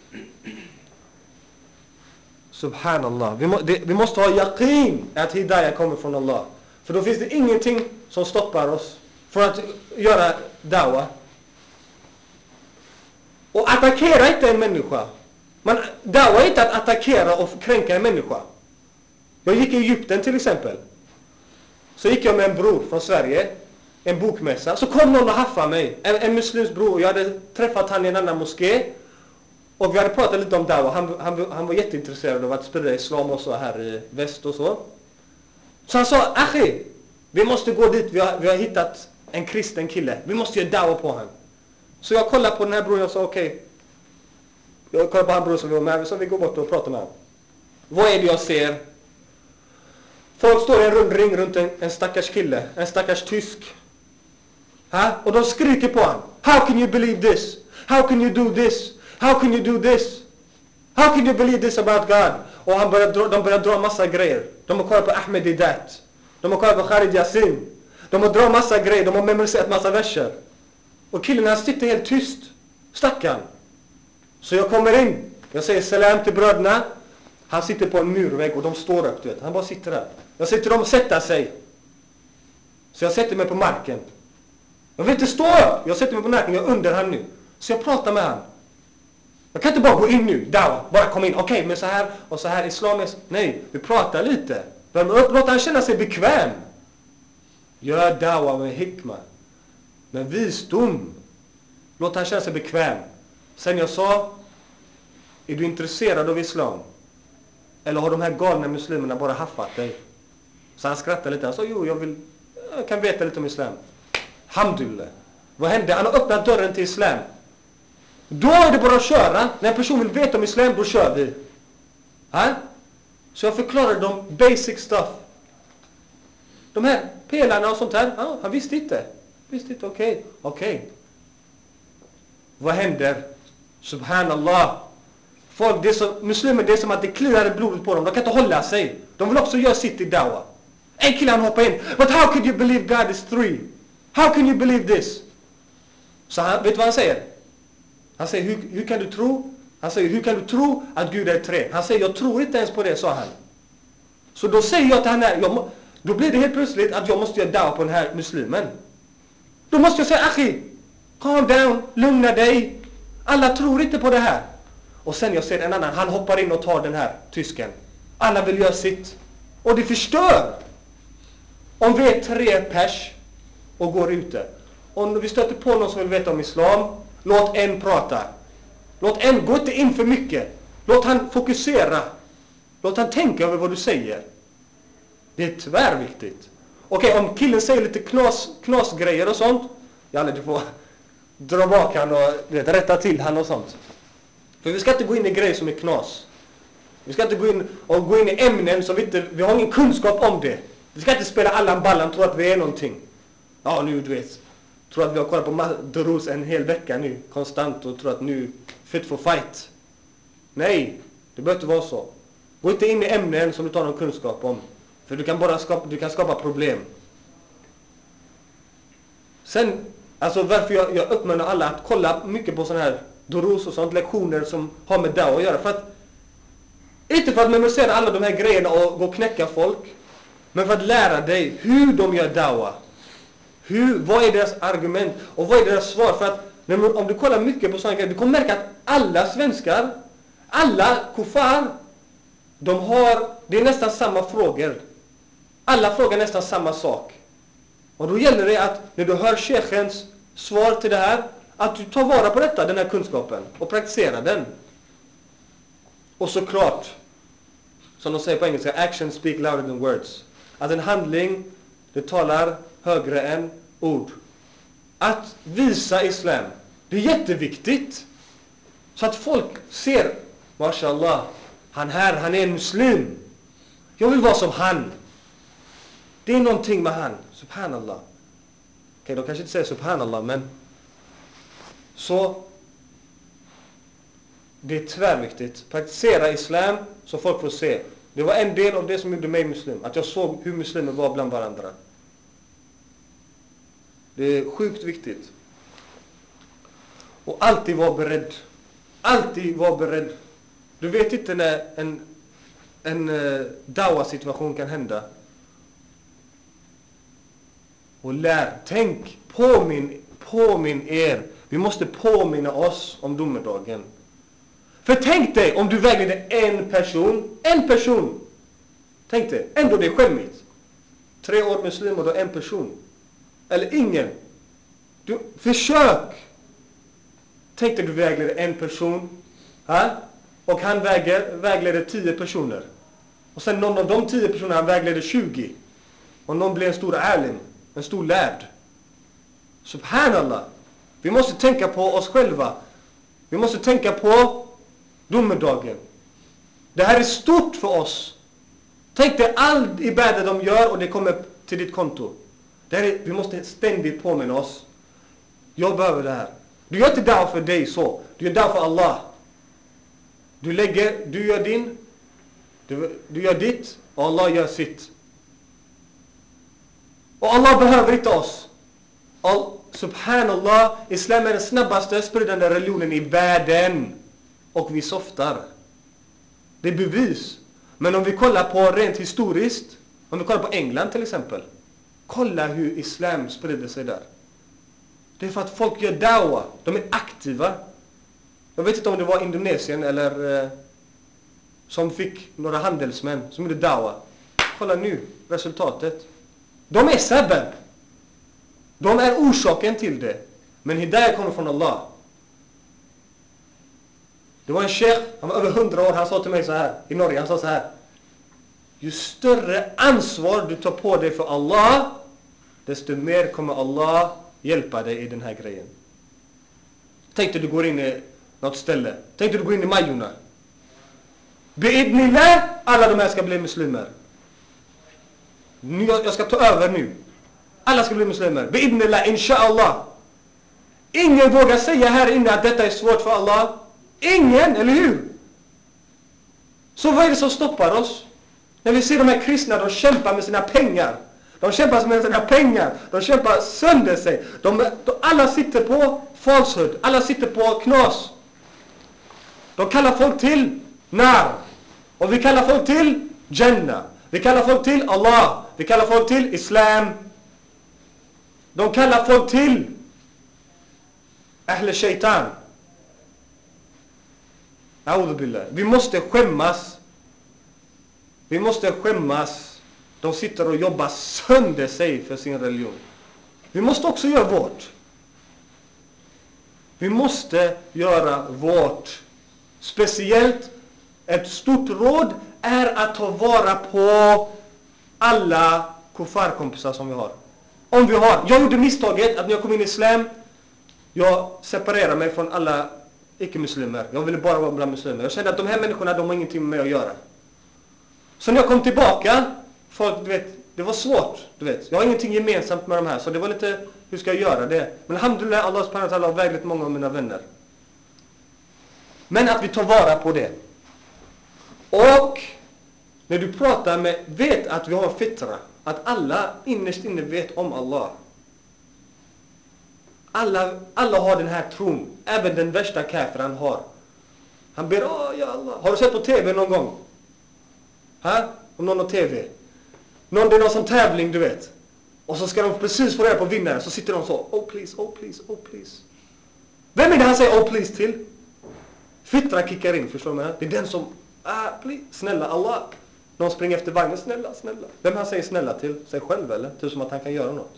Subhanallah. Vi, må, det, vi måste ha yaqin att hidayah kommer från Allah. För då finns det ingenting som stoppar oss från att göra da'wah. Och attackera inte en människa. Men da'wah är inte att attackera och kränka en människa. Jag gick i Egypten till exempel. Så gick jag med en bror från Sverige. En bokmässa. Så kom någon och haffade mig. En, en muslims bror. Jag hade träffat han i en annan moské. Och vi hade pratat lite om da'wah. Han, han, han var jätteintresserad av att sprida islam och så här i väst och så. Så han sa, Achi, vi måste gå dit. Vi har, vi har hittat en kristen kille. Vi måste göra da'wah på han. Så jag kollade på den här bror och sa, okej. Okay. Jag kollade på han bror som vi var med. Så vi går bort och pratar med honom. Vad är det jag ser? Folk står i en rund ring runt en, en stackars kille. En stackars tysk. Ha? Och de skriker på honom. How can you believe this? How can you do this? How can you do this? How can you believe this about God? Och han börjar dra, de börjar dra massa grejer. De har kollat på Ahmed Didat. De har kollat på Khalid Yassin. De har dra massa grejer. De har memoriserat massa verser. Och killen, han sitter helt tyst. Stackarn. Så jag kommer in. Jag säger salam till bröderna. Han sitter på en murvägg och de står upp. Du vet. Han bara sitter där. Jag säger till dem att sätta sig. Så jag sätter mig på marken. Jag vill inte stå upp. Jag sätter mig på marken. Jag är under han nu. Så jag pratar med han. Jag kan inte bara gå in nu. Da'wah. Bara kom in. Okej, okay, men så här och så här. Islam är... Nej, vi pratar lite. Låt han känna sig bekväm. Gör da'wah med hikmah. Med visdom. Låt han känna sig bekväm. Sen jag sa, är du intresserad av islam? Eller har de här galna muslimerna bara haffat dig? Så han skrattade lite. Han sa, jo, jag vill... Jag kan veta lite om islam. Alhamdulillah. Vad hände? Han har öppnat dörren till islam. Då är det bara att köra. När en person vill veta om islam, då kör vi. Ha? Så jag förklarade dem basic stuff. De här pelarna och sånt här. Ja, han visste inte. Visste inte, okej. Okay. Okej. Okay. Vad händer? Subhanallah. Folk, det är så, muslimer, det är som att det kliar i blodet på dem. De kan inte hålla sig. De vill också göra sitt i da'wah. En kille han hoppar in. But how could you believe God is three? How can you believe this? Så han, vet du vad han säger? Han säger, hur, hur kan du tro? Han säger, hur kan du tro att Gud är tre? Han säger, jag tror inte ens på det, sa han. Så då säger jag till han här, jag må, då blir det helt plötsligt att jag måste göra dawa på den här muslimen. Då måste jag säga, Achi, calm down, lugna dig. Alla tror inte på det här. Och sen jag ser en annan, han hoppar in och tar den här tysken. Alla vill göra sitt. Och det förstör. Om vi är tre pers och går ute. Om vi stöter på någon som vill veta om islam, låt en prata. Låt en, gå inte in för mycket. Låt han fokusera. Låt han tänka över vad du säger. Det är tvärviktigt. Okej, okay, om killen säger lite knas, knasgrejer och sånt, Jalle, du får dra bak han och vet, rätta till han och sånt. För vi ska inte gå in i grejer som är knas. Vi ska inte gå in och gå in i ämnen som vi inte, vi har ingen kunskap om det. Vi ska inte spela Allan Ballan och tro att vi är någonting. Ja, nu du vet. Tror att vi har kollat på Durus en hel vecka nu, konstant, och tror att nu fit for fight. Nej, det behöver inte vara så. Gå inte in i ämnen som du tar någon kunskap om. För du kan bara skapa, du kan skapa problem. Sen, alltså varför jag, jag uppmanar alla att kolla mycket på sådana här Durus och sånt, lektioner som har med dawa att göra. För att, inte för att memorisera alla de här grejerna och gå och knäcka folk, men för att lära dig hur de gör dawa. Hur, vad är deras argument och vad är deras svar? För att om du kollar mycket på sådana grejer, du kommer märka att alla svenskar, alla kuffar, de har, det är nästan samma frågor. Alla frågar nästan samma sak. Och då gäller det att när du hör sheikhens svar till det här, att du tar vara på detta, den här kunskapen, och praktiserar den. Och såklart, som de säger på engelska, action speak louder than words. Att en handling, det talar högre än ord. Att visa islam, det är jätteviktigt. Så att folk ser, mashallah, han här, han är en muslim. Jag vill vara som han. Det är någonting med han, subhanallah. Okej, de kanske inte säger subhanallah, men så det är tvärviktigt. Praktisera islam så folk får se. Det var en del av det som gjorde mig muslim. Att jag såg hur muslimer var bland varandra. Det är sjukt viktigt. Och alltid vara beredd. Alltid vara beredd. Du vet inte när en, en uh, dawa-situation kan hända. Och lär. Tänk. Påminn, påminn er. Vi måste påminna oss om domedagen. För tänk dig om du vägleder en person. En person. Tänk dig. Ändå det är skämmigt. Tre år muslim och då en person. Eller ingen. Du, försök. Tänk dig du vägleder en person. Ha? Och han väger, vägleder tio personer. Och sen någon av de tio personerna han vägleder tjugo. Och någon blir en stor alim. En stor lärd. Subhanallah. Vi måste tänka på oss själva. Vi måste tänka på domedagen. Det här är stort för oss. Tänk dig all ibadah de gör och det kommer till ditt konto. Det här är, vi måste ständigt påminna oss. Jag behöver det här. Du gör inte dawa för dig så. Du gör dawa för Allah. Du lägger, du gör din. Du, du gör ditt och Allah gör sitt. Och Allah behöver inte oss. All, subhanallah, islam är den snabbaste spridande religionen i världen. Och vi softar. Det är bevis. Men om vi kollar på rent historiskt, om vi kollar på England till exempel. Kolla hur islam sprider sig där. Det är för att folk gör dawa. De är aktiva. Jag vet inte om det var Indonesien eller eh, som fick några handelsmän som gjorde dawa. Kolla nu resultatet. De är sabab. De är orsaken till det. Men hidayah kommer från Allah. Det var en sheikh, han var över hundra år, han sa till mig så här i Norge, han sa så här: ju större ansvar du tar på dig för Allah, desto mer kommer Allah hjälpa dig i den här grejen. Tänk dig du går in i något ställe. Tänk dig du går in i Majorna. Bi'idnillah, alla de här ska bli muslimer. Jag ska ta över nu. Alla ska bli muslimer. Bi'idnillah, inshallah. Ingen vågar säga här inne att detta är svårt för Allah. Ingen, eller hur? Så vad är det som stoppar oss? När vi ser de här kristna, de kämpar med sina pengar. De kämpar med sina pengar. De kämpar sönder sig. De, de, alla sitter på falshood. Alla sitter på knas. De kallar folk till nar. Och vi kallar folk till Jannah. Vi kallar folk till Allah. Vi kallar folk till Islam. De kallar folk till Ahle Shaitan. A'udhu billah. Vi måste skämmas. Vi måste skämmas. De sitter och jobbar sönder sig för sin religion. Vi måste också göra vårt. Vi måste göra vårt. Speciellt ett stort råd är att ta vara på alla kuffarkompisar som vi har. Om vi har. Jag gjorde misstaget att när jag kom in i Islam, jag separerar mig från alla icke-muslimer. Jag ville bara vara bland muslimer. Jag kände att de här människorna, de har ingenting med mig att göra. Så när jag kom tillbaka, folk, du vet, det var svårt, du vet. Jag har ingenting gemensamt med de här, så det var lite, hur ska jag göra det? Men alhamdulillah, Allah subhanahu wa ta'ala har väglett många av mina vänner. Men att vi tar vara på det. Och när du pratar med, vet att vi har fitra. Att alla innerst inne vet om Allah. Alla, alla har den här tron. Även den värsta kafiran har. Han ber, åh ja Allah. Har du sett på tv någon gång? Ha? Om någon har tv. Någon, det är någon som tävling, du vet. Och så ska de precis få reda på vinnare. Så sitter de så, oh please, oh please, oh please. Vem är det han säger oh please till? Fitra kickar in, förstår du? Det är den som, ah please, snälla Allah. Någon springer efter vagnen, snälla, snälla. Vem han säger snälla till? Sig själv eller? Typ som att han kan göra något.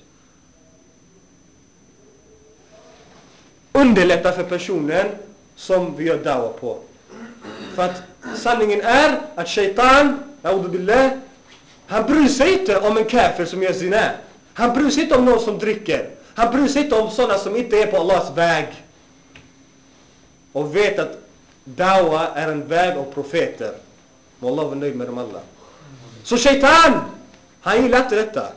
Underlätta för personen som vi gör dawa på. För att sanningen är att shaitan, a'udhu billah, han bryr sig inte om en kafir som gör zina. Han bryr sig inte om någon som dricker. Han bryr sig inte om sådana som inte är på Allahs väg. Och vet att dawa är en väg av profeter. Och Allah var nöjd med dem alla. Så shaitan, han gillar inte detta.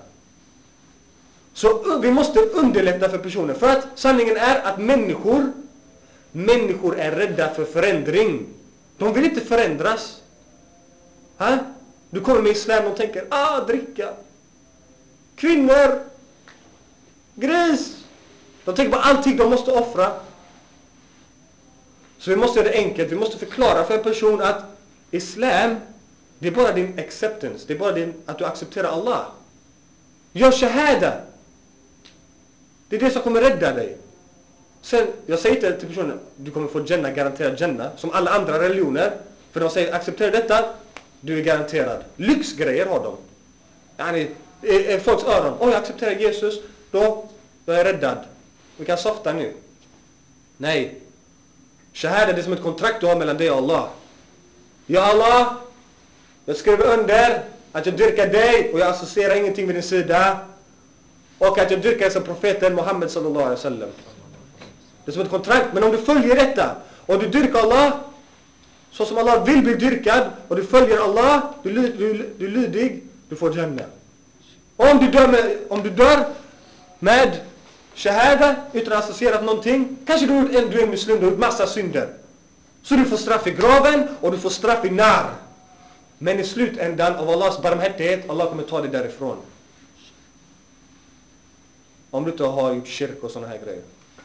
Så vi måste underlätta för personer. För att sanningen är att människor, människor är rädda för förändring. De vill inte förändras. Ha? Du kommer med islam och tänker, ah, dricka. Kvinnor. Gris. De tänker på allting de måste offra. Så vi måste göra det enkelt. Vi måste förklara för en person att islam, det är bara din acceptance. Det är bara din, att du accepterar Allah. Gör shahada. Det är det som kommer rädda dig. Sen, jag säger inte till personen, du kommer få Jannah, garanterad Jannah. Som alla andra religioner. För de säger, acceptera detta, du är garanterad. Lyxgrejer har de. Yani, är folks öron, oj, jag accepterar Jesus, då, då är jag räddad. Vi kan softa nu. Nej. Shahada, det är som ett kontrakt du har mellan dig och Allah. Ja Allah, jag skriver under att jag dyrkar dig och jag associerar ingenting med din sida. Och att jag dyrkar som profeten Muhammed sallallahu alaihi wasallam. Det är som ett kontrakt. Men om du följer detta och du dyrkar Allah så som Allah vill bli dyrkad och du följer Allah, du, du, du, du är lydig, du får Jannah. Och om du dör med, om du dör med shahada utan att associerat någonting, kanske du är, en, du är en muslim, du har gjort massa synder. Så du får straff i graven och du får straff i nar. Men i slutändan av Allahs barmhärtighet, Allah kommer ta dig därifrån. Om du inte har gjort kyrk och såna här grejer.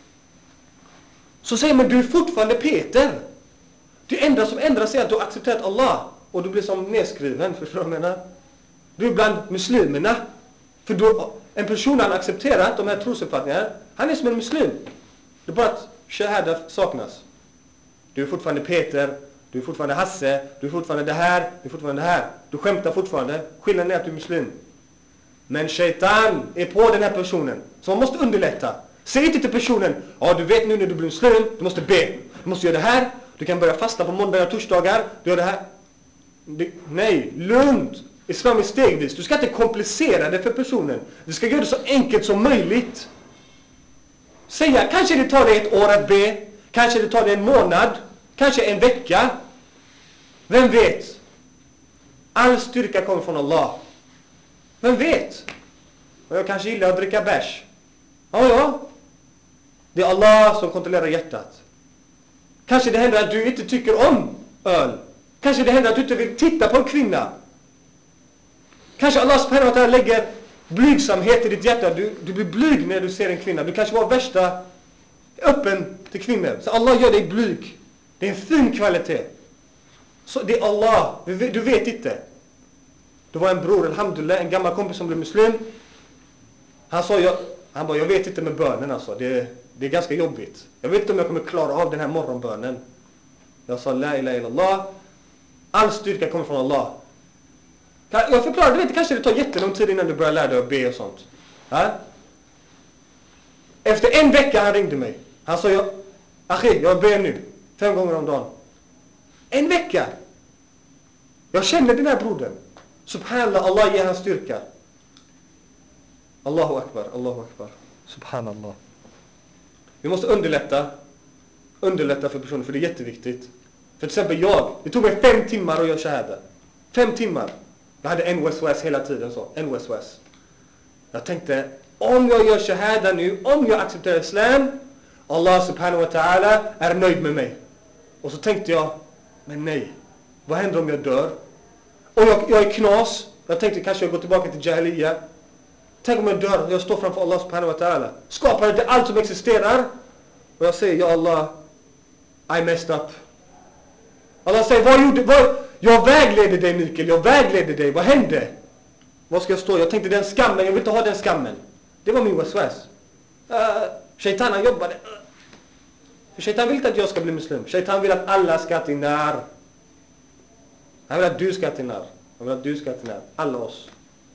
Så säger man, du är fortfarande Peter. Det enda som ändras är att du har accepterat Allah. Och du blir som nedskriven, förstår du vad jag menar? Du är bland muslimerna. För då, en person han accepterat de här trosuppfattningarna, han är som en muslim. Det är bara att shahada saknas. Du är fortfarande Peter, du är fortfarande Hasse, du är fortfarande det här, du är fortfarande det här. Du skämtar fortfarande. Skillnaden är att du är muslim. Men shaitan är på den här personen. Så man måste underlätta. Säg inte till personen, ja du vet nu när du blir muslim, du måste be. Du måste göra det här. Du kan börja fasta på måndagar och torsdagar. Du gör det här. Det, nej, lugnt. Islam är stegvis. Du ska inte komplicera det för personen. Du ska göra det så enkelt som möjligt. Säga, kanske det tar dig ett år att be. Kanske det tar dig en månad. Kanske en vecka. Vem vet? All styrka kommer från Allah. Vem vet? Och jag kanske gillar att dricka bärs. Ja, ja. Det är Allah som kontrollerar hjärtat. Kanske det händer att du inte tycker om öl. Kanske det händer att du inte vill titta på en kvinna. Kanske Allah subhanahu wa ta'ala lägger blygsamhet i ditt hjärta. Du, du blir blyg när du ser en kvinna. Du kanske var värsta öppen till kvinnor. Så Allah gör dig blyg. Det är en fin kvalitet. Så det är Allah. Du vet inte. Det var en bror, alhamdulillah, en gammal kompis som blev muslim. Han sa, jag, han bara, jag vet inte med bönen alltså. Det, det är ganska jobbigt. Jag vet inte om jag kommer klara av den här morgonbönen. Jag sa, la ilaha illallah. All styrka kommer från Allah. Jag förklarar, du vet, kanske det tar jättelång tid innan du börjar lära dig att be och sånt. Ja? Efter en vecka han ringde mig. Han sa, jag, Achi, jag ber nu. Fem gånger om dagen. En vecka. Jag känner den här brodern. Subhanallah, Allah ger han styrka. Allahu akbar, Allahu akbar. Subhanallah. Vi måste underlätta. Underlätta för personer, för det är jätteviktigt. För till exempel jag, det tog mig fem timmar att göra shahada. Fem timmar. Jag hade en waswas hela tiden så. En waswas. Jag tänkte, om jag gör shahada nu, om jag accepterar islam, Allah subhanahu wa ta'ala är nöjd med mig. Och så tänkte jag, men nej. Vad händer om jag dör? Och jag, jag är knas. Jag tänkte kanske jag går tillbaka till jahiliya. Tänk om jag dör och jag står framför Allah subhanahu wa ta'ala. Skapar det allt som existerar. Och jag säger, ja Allah, I messed up. Allah säger, vad gjorde vad? Jag vägledde dig Mikael, jag vägledde dig. Vad hände? Vad ska jag stå? Jag tänkte den skammen, jag vill inte ha den skammen. Det var min waswas. Uh, Shaitan han jobbade. För Shaitan vill inte att jag ska bli muslim. Shaitan vill att alla ska till nar. Han vill att du ska till nar. Han vill att du ska till nar. Alla oss.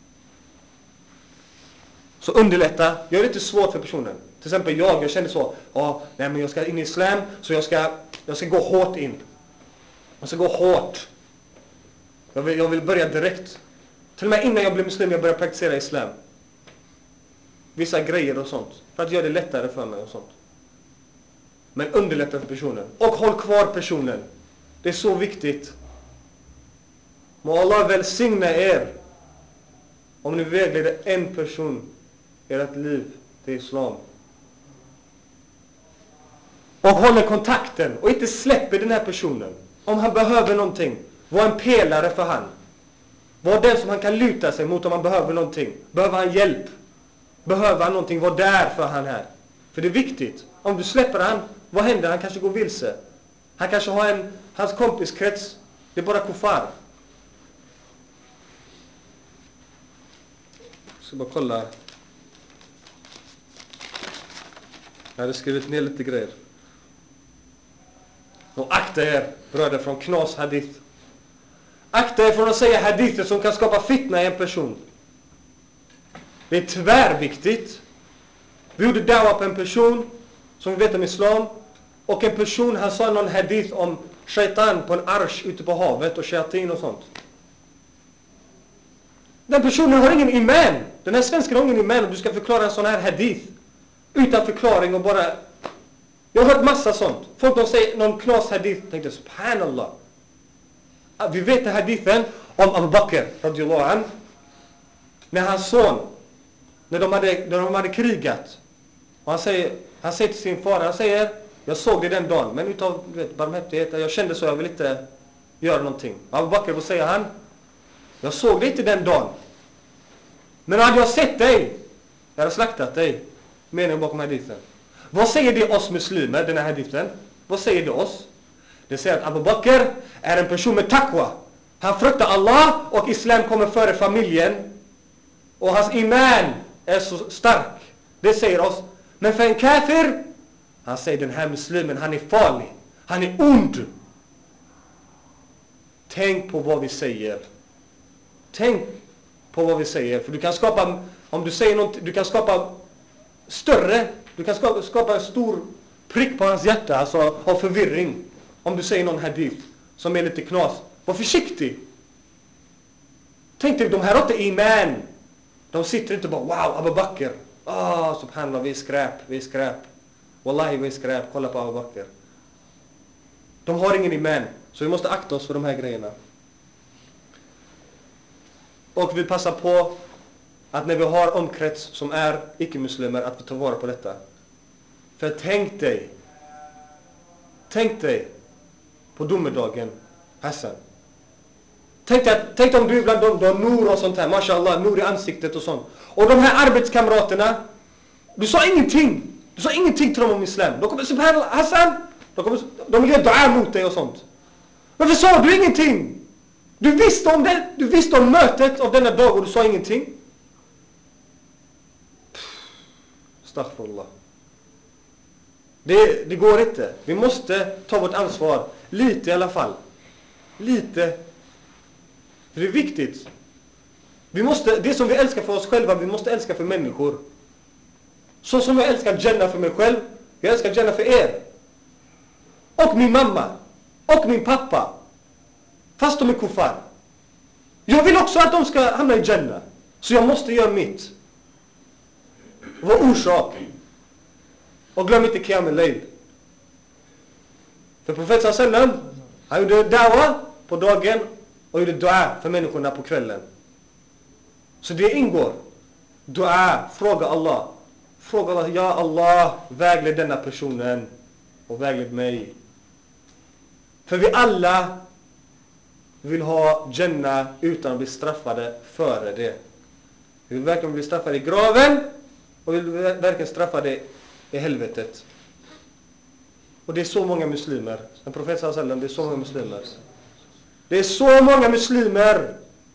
Så underlätta. Gör det inte svårt för personen. Till exempel jag, jag kände så. Ja, nej men jag ska in i islam. Så jag ska, jag ska gå hårt in. Jag ska gå hårt. Jag vill, jag vill börja direkt. Till och med innan jag blev muslim, jag började praktisera islam. Vissa grejer och sånt. För att göra det lättare för mig och sånt. Men underlätta för personen. Och håll kvar personen. Det är så viktigt. Må Allah välsigna er. Om ni vägleder en person i ert liv till islam. Och håller kontakten. Och inte släpper den här personen. Om han behöver någonting. Var en pelare för han. Var den som han kan luta sig mot om han behöver någonting. Behöver han hjälp. Behöver han någonting. Var där för han här. För det är viktigt. Om du släpper han. Vad händer? Han kanske går vilse. Han kanske har en. Hans kompiskrets. Det är bara kuffar. Jag ska bara kolla. Jag hade skrivit ner lite grejer. Och akta er, bröder, från knas hadith. Akta er från att säga hadither som kan skapa fitna i en person. Det är tvärviktigt. Vi gjorde dawa på en person som vi vet om islam. Och en person, han sa någon hadith om shaitan på en arsh ute på havet och shayatin och sånt. Den personen har ingen iman. Den här svensken har ingen iman och du ska förklara en sån här hadith. Utan förklaring och bara... Jag har hört massa sånt. Folk de säger någon knas hadith. Jag tänkte, subhanallah. Vi vet den hadithen om Abu Bakr, radiyallahu an. När hans son, när de hade, när de hade krigat. Och han säger, han säger till sin far, han säger, jag såg det den dagen. Men utav du vet, barmhärtighet, jag kände så, jag vill inte göra någonting. Abu Bakr, då säger han, jag såg det inte den dagen. Men hade jag sett dig, jag hade slaktat dig. Menar jag bakom hadithen. Vad säger det oss muslimer, den här hadithen? Vad säger det oss? Det säger att Abu Bakr är en person med taqwa. Han fruktar Allah och islam kommer före familjen. Och hans iman är så stark. Det säger oss. Men för en kafir, han säger den här muslimen, han är farlig. Han är ond. Tänk på vad vi säger. Tänk på vad vi säger. För du kan skapa, om du säger något, du kan skapa större, du kan skapa, skapa en stor prick på hans hjärta, alltså av förvirring. Om du säger någon hadith som är lite knas. Var försiktig. Tänk dig, de här har inte iman. De sitter inte bara, wow, Abu Bakr. Ah, oh, subhanallah, vi är skräp, vi är skräp. Wallahi, vi är skräp, kolla på Abu Bakr. De har ingen iman. Så vi måste akta oss för de här grejerna. Och vi passar på att när vi har omkrets som är icke-muslimer, att vi tar vara på detta. För tänk dig, tänk dig på domedagen, Hassan. Tänk, att, tänk om du ibland de, de Nour och sånt här. Mashallah, Nour i ansiktet och sånt. Och de här arbetskamraterna. Du sa ingenting. Du sa ingenting till dem om islam. De kommer, subhanallah, Hassan. De, kommer, de vill göra dua mot dig och sånt. Varför sa du ingenting? Du visste om det. Du visste om mötet av denna dag och du sa ingenting. Astaghfirullah. Det, det går inte. Vi måste ta vårt ansvar. Lite i alla fall. Lite. För det är viktigt. Vi måste, det som vi älskar för oss själva, vi måste älska för människor. Så som jag älskar Jannah för mig själv, jag älskar Jannah för er. Och min mamma. Och min pappa. Fast de är kuffar. Jag vill också att de ska hamna i Jannah. Så jag måste göra mitt. Vad orsak. Och glöm inte Qiyam al-Layl. För profeten sallam, han gjorde dawa på dagen och gjorde dua för människorna på kvällen. Så det ingår. Dua, fråga Allah. Fråga Allah, ja Allah, vägled denna personen och vägled mig. För vi alla vill ha Jannah utan att bli straffade före det. Vi vill verkligen bli straffade i graven och vi vill verkligen straffade i helvetet. Och det är så många muslimer. En profet sallam, det är så många muslimer. Det är så många muslimer.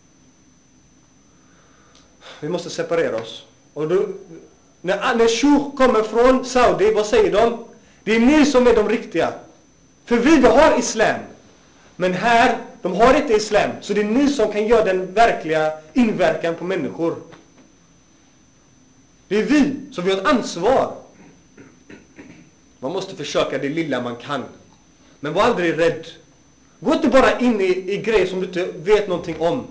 Vi måste separera oss. Och då, när, när Shuk kommer från Saudi, vad säger de? Det är ni som är de riktiga. För vi har islam. Men här, de har inte islam. Så det är ni som kan göra den verkliga inverkan på människor. Det är vi som vi har ett ansvar. Man måste försöka det lilla man kan. Men var aldrig rädd. Gå inte bara in i, i grejer som du inte vet någonting om.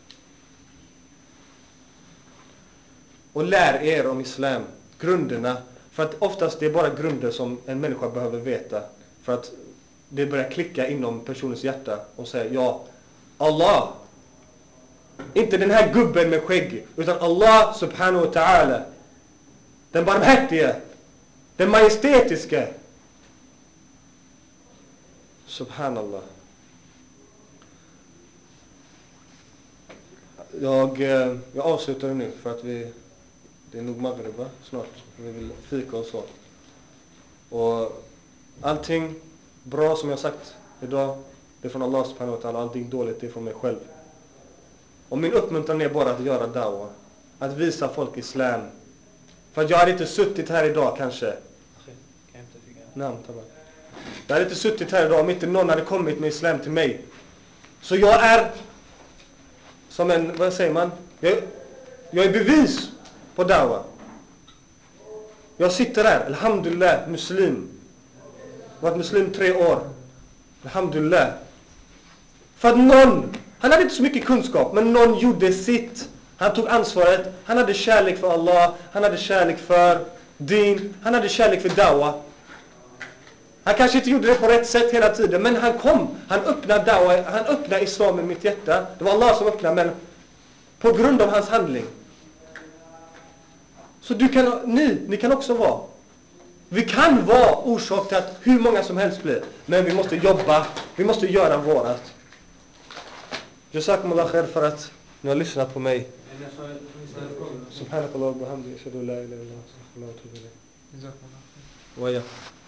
Och lär er om islam. Grunderna. För att oftast det är bara grunder som en människa behöver veta. För att det börjar klicka inom personens hjärta. Och säga ja, Allah. Inte den här gubben med skägg. Utan Allah subhanahu wa ta'ala. Den barmhärtige. Den majestätiska. Subhanallah. Jag, jag avslutar nu för att vi, det är nog Maghrib snart. Vi vill fika och så. Och allting bra som jag sagt idag, det är från Allah subhanahu wa ta'ala. Allting dåligt det är från mig själv. Och min uppmuntran är bara att göra da'wah. Att visa folk islam. För att jag hade inte suttit här idag kanske. Namn, tabar. Jag hade inte suttit här idag om inte någon hade kommit med islam till mig. Så jag är som en, vad säger man? Jag, jag är bevis på da'wah. Jag sitter här, alhamdulillah, muslim. Jag har varit muslim tre år. Alhamdulillah. För att någon, han hade inte så mycket kunskap, men någon gjorde sitt. Han tog ansvaret. Han hade kärlek för Allah. Han hade kärlek för din. Han hade kärlek för da'wah. Han kanske inte gjorde det på rätt sätt hela tiden. Men han kom. Han öppnade da'wah. Han öppnade islam i mitt hjärta. Det var Allah som öppnade. Men på grund av hans handling. Så du kan, ni, ni kan också vara. Vi kan vara orsak till att hur många som helst blir. Men vi måste jobba. Vi måste göra vårat. Jazakumullah khair för att ni har lyssnat på mig. Subhanakallah wa bihamdihi ashhadu an la ilaha illa anta astaghfiruka wa atubu ilayk. Jazakumullah.